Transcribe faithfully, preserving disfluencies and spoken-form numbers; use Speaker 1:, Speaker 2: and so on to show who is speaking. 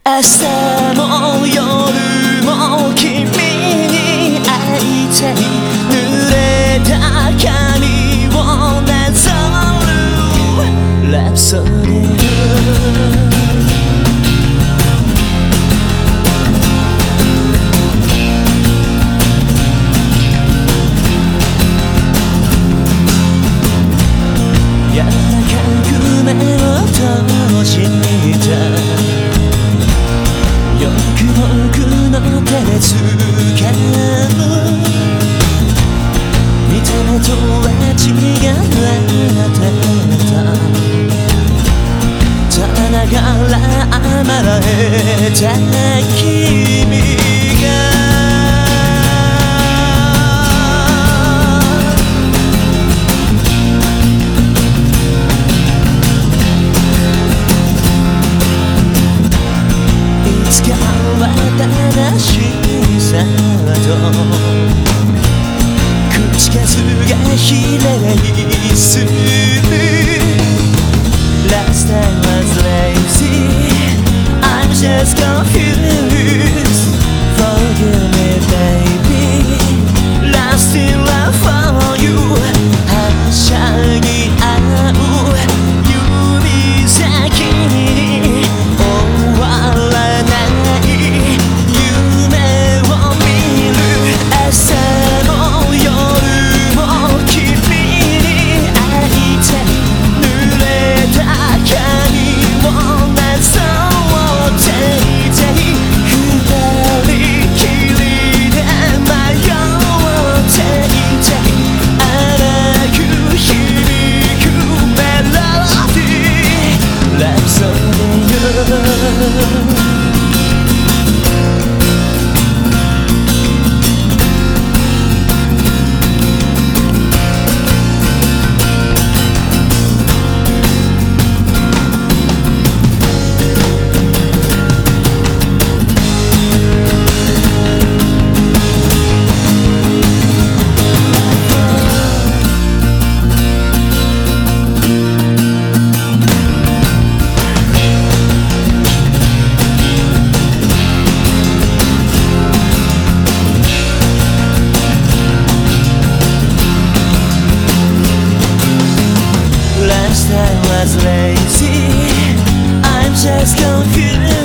Speaker 1: 朝も夜も君に会いたい。濡れた髪をなぞるラプソディー。柔らかく目を閉じたよく僕の手で掴む。見た目とは違ってた。棚から甘えた君が新しさと口数が比例する。 Last time was lazy I'm just confused. Forgive me baby Lost in love for you はしゃぎ合う指先に終わらない夢を見る。朝も夜も君に会いたい。濡れた髪をなぞっていたい。二人きりで迷っていたい。荒く響くメロディーラプソディー。Last time was lazy I'm just confused.